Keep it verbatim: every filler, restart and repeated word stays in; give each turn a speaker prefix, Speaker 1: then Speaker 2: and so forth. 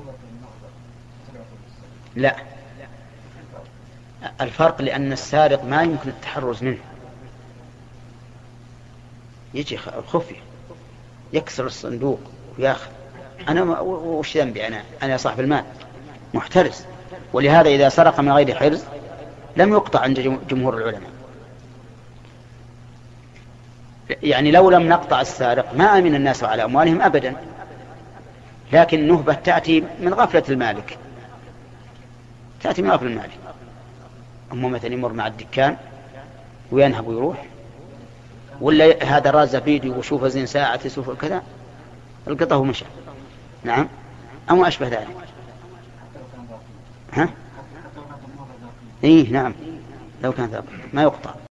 Speaker 1: لا، الفرق لأن السارق ما يمكن التحرز منه، يجي خفي يكسر الصندوق وياخذ. أنا وش ذنبي؟ أنا أنا صاحب المال محترز. ولهذا إذا سرق من غير حرز لم يقطع عند جمهور العلماء. يعني لو لم نقطع السارق ما أمن الناس على أموالهم أبدا، لكن النهبة تأتي من غفلة المالك، تأتي من غفلة المالك. أما مثلا يمر مع الدكان وينهب ويروح، ولا هذا راز فيديو وشوف زين ساعة يشوف كذا القطه ومشى. نعم، أو أشبه ذلك. ها؟ إيه نعم، لو كان ذاك ما يقطع.